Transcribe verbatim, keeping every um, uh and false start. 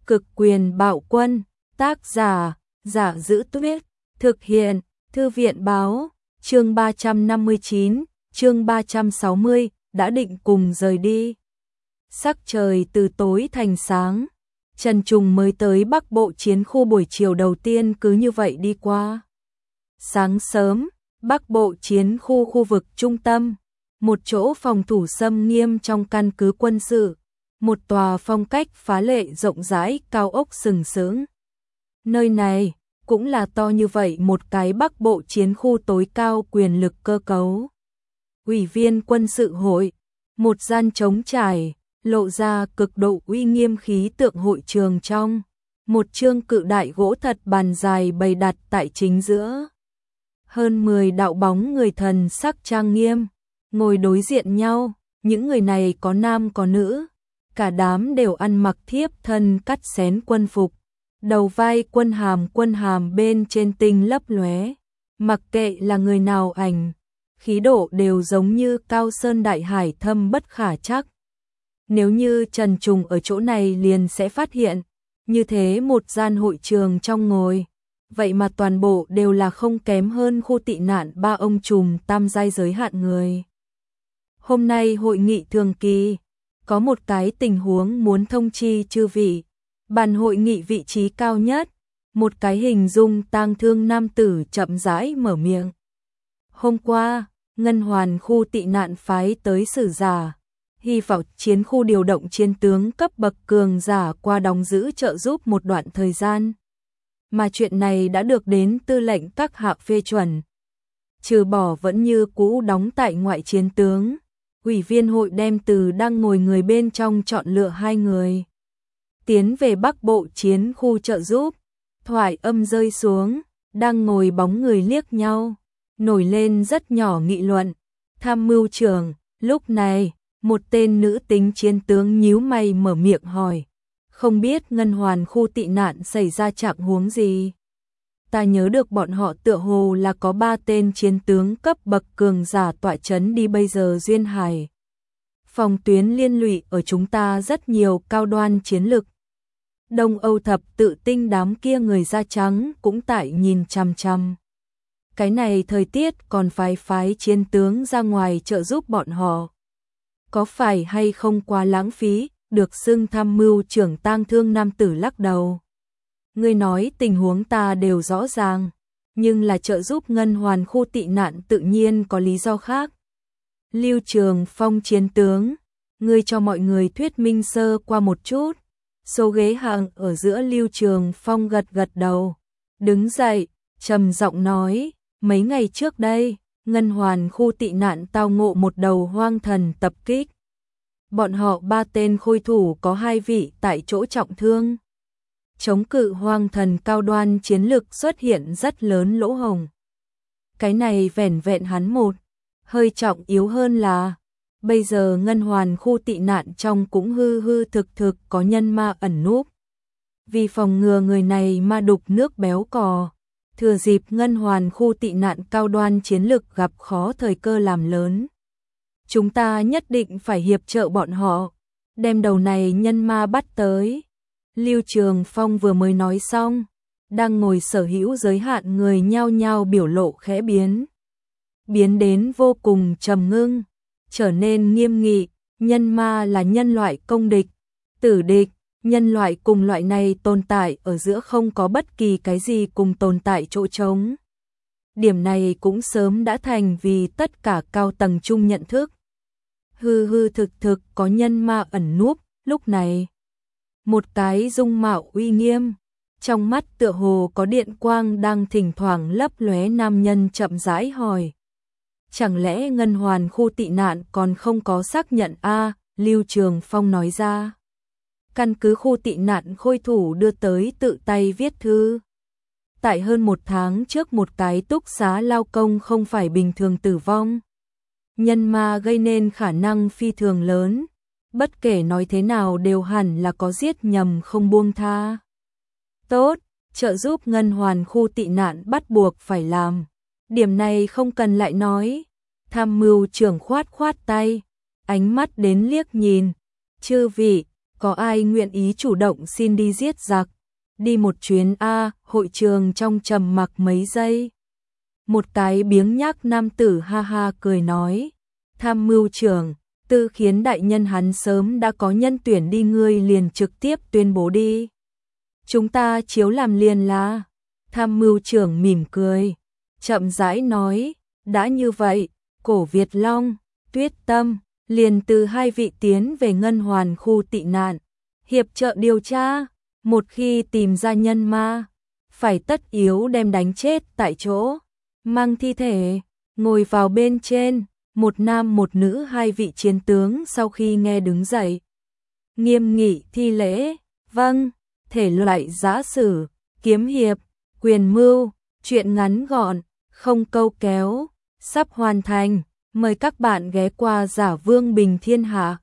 Cực quyền bạo quân, tác giả, Giả Giữ Tuyết, thực hiện, Thư viện báo, chương ba trăm năm mươi chín, chương ba trăm sáu mươi, đã định cùng rời đi. Sắc trời từ tối thành sáng, Trần Trùng mới tới Bắc Bộ chiến khu buổi chiều đầu tiên cứ như vậy đi qua. Sáng sớm, Bắc Bộ chiến khu khu vực trung tâm, một chỗ phòng thủ xâm nghiêm trong căn cứ quân sự, một tòa phong cách phá lệ rộng rãi cao ốc sừng sững. Nơi này cũng là to như vậy một cái Bắc Bộ chiến khu tối cao quyền lực cơ cấu. Ủy viên quân sự hội, một gian trống trải, lộ ra cực độ uy nghiêm khí tượng hội trường trong, một chương cự đại gỗ thật bàn dài bày đặt tại chính giữa. Hơn mười đạo bóng người thần sắc trang nghiêm, ngồi đối diện nhau, những người này có nam có nữ, cả đám đều ăn mặc thiếp thân cắt xén quân phục, đầu vai quân hàm quân hàm bên trên tinh lấp lóe, mặc kệ là người nào ảnh, khí độ đều giống như cao sơn đại hải thâm bất khả trắc. Nếu như Trần Trùng ở chỗ này liền sẽ phát hiện, như thế một gian hội trường trong ngồi, vậy mà toàn bộ đều là không kém hơn khu tị nạn ba ông trùm tam giai giới hạn người. Hôm nay hội nghị thường kỳ, có một cái tình huống muốn thông chi chư vị. Bàn hội nghị vị trí cao nhất, một cái hình dung tang thương nam tử chậm rãi mở miệng. Hôm qua, Ngân Hoàn khu tị nạn phái tới sử giả, hy vọng chiến khu điều động chiến tướng cấp bậc cường giả qua đóng giữ trợ giúp một đoạn thời gian. Mà chuyện này đã được đến tư lệnh các hạ phê chuẩn. Trừ bỏ vẫn như cũ đóng tại ngoại chiến tướng, ủy viên hội đem từ đang ngồi người bên trong chọn lựa hai người. Tiến về Bắc Bộ chiến khu trợ giúp, thoại âm rơi xuống, đang ngồi bóng người liếc nhau, nổi lên rất nhỏ nghị luận. Tham mưu trưởng, lúc này, một tên nữ tính chiến tướng nhíu mày mở miệng hỏi, không biết Ngân Hoàn khu tị nạn xảy ra trạng huống gì? Ta nhớ được bọn họ tựa hồ là có ba tên chiến tướng cấp bậc cường giả tọa chấn đi bây giờ duyên hải. Phòng tuyến liên lụy ở chúng ta rất nhiều cao đoan chiến lực. Đông Âu thập tự tinh đám kia người da trắng cũng tại nhìn chằm chằm. Cái này thời tiết còn phải phái chiến tướng ra ngoài trợ giúp bọn họ. Có phải hay không quá lãng phí, được xưng tham mưu trưởng tang thương nam tử lắc đầu. Ngươi nói tình huống ta đều rõ ràng, nhưng là trợ giúp Ngân Hoàn khu tị nạn tự nhiên có lý do khác. Lưu Trường Phong chiến tướng, ngươi cho mọi người thuyết minh sơ qua một chút. Số ghế hạng ở giữa Lưu Trường Phong gật gật đầu, đứng dậy, trầm giọng nói, mấy ngày trước đây, Ngân Hoàn khu tị nạn tao ngộ một đầu hoang thần tập kích. Bọn họ ba tên khôi thủ có hai vị tại chỗ trọng thương. Chống cự hoang thần cao đoan chiến lực xuất hiện rất lớn lỗ hổng. Cái này vẻn vẹn hắn một, hơi trọng yếu hơn là, bây giờ Ngân Hoàn khu tị nạn trong cũng hư hư thực thực có nhân ma ẩn núp. Vì phòng ngừa người này ma đục nước béo cò, thừa dịp Ngân Hoàn khu tị nạn cao đoan chiến lực gặp khó thời cơ làm lớn. Chúng ta nhất định phải hiệp trợ bọn họ, đem đầu này nhân ma bắt tới. Lưu Trường Phong vừa mới nói xong, đang ngồi sở hữu giới hạn người nhao nhao biểu lộ khẽ biến. Biến đến vô cùng trầm ngưng, trở nên nghiêm nghị, nhân ma là nhân loại công địch, tử địch, nhân loại cùng loại này tồn tại ở giữa không có bất kỳ cái gì cùng tồn tại chỗ trống. Điểm này cũng sớm đã thành vì tất cả cao tầng chung nhận thức. Hư hư thực thực có nhân ma ẩn núp, lúc này. Một cái dung mạo uy nghiêm, trong mắt tựa hồ có điện quang đang thỉnh thoảng lấp lóe nam nhân chậm rãi hỏi. Chẳng lẽ Ngân Hoàn khu tị nạn còn không có xác nhận a? Lưu Trường Phong nói ra. Căn cứ khu tị nạn khôi thủ đưa tới tự tay viết thư. Tại hơn một tháng trước một cái túc xá lao công không phải bình thường tử vong. Nhân ma gây nên khả năng phi thường lớn. Bất kể nói thế nào đều hẳn là có giết nhầm không buông tha. Tốt, trợ giúp Ngân Hoàn khu tị nạn bắt buộc phải làm. Điểm này không cần lại nói. Tham mưu trưởng khoát khoát tay, ánh mắt đến liếc nhìn. Chư vị, có ai nguyện ý chủ động xin đi giết giặc, đi một chuyến a? Hội trường trong trầm mặc mấy giây. Một cái biếng nhác nam tử ha ha cười nói, tham mưu trưởng, Tư Khiến đại nhân hắn sớm đã có nhân tuyển đi, ngươi liền trực tiếp tuyên bố đi. Chúng ta chiếu làm liền là. Tham mưu trưởng mỉm cười, chậm rãi nói, đã như vậy, Cổ Việt Long, Tuyết Tâm, liền từ hai vị tiến về Ngân Hoàn khu tị nạn, hiệp trợ điều tra, một khi tìm ra nhân ma, phải tất yếu đem đánh chết tại chỗ, mang thi thể, ngồi vào bên trên, một nam một nữ hai vị chiến tướng sau khi nghe đứng dậy. Nghiêm nghị thi lễ, vâng, thể loại giã sử, kiếm hiệp, quyền mưu, chuyện ngắn gọn, không câu kéo, sắp hoàn thành, mời các bạn ghé qua Giả Vương Bình Thiên Hạ.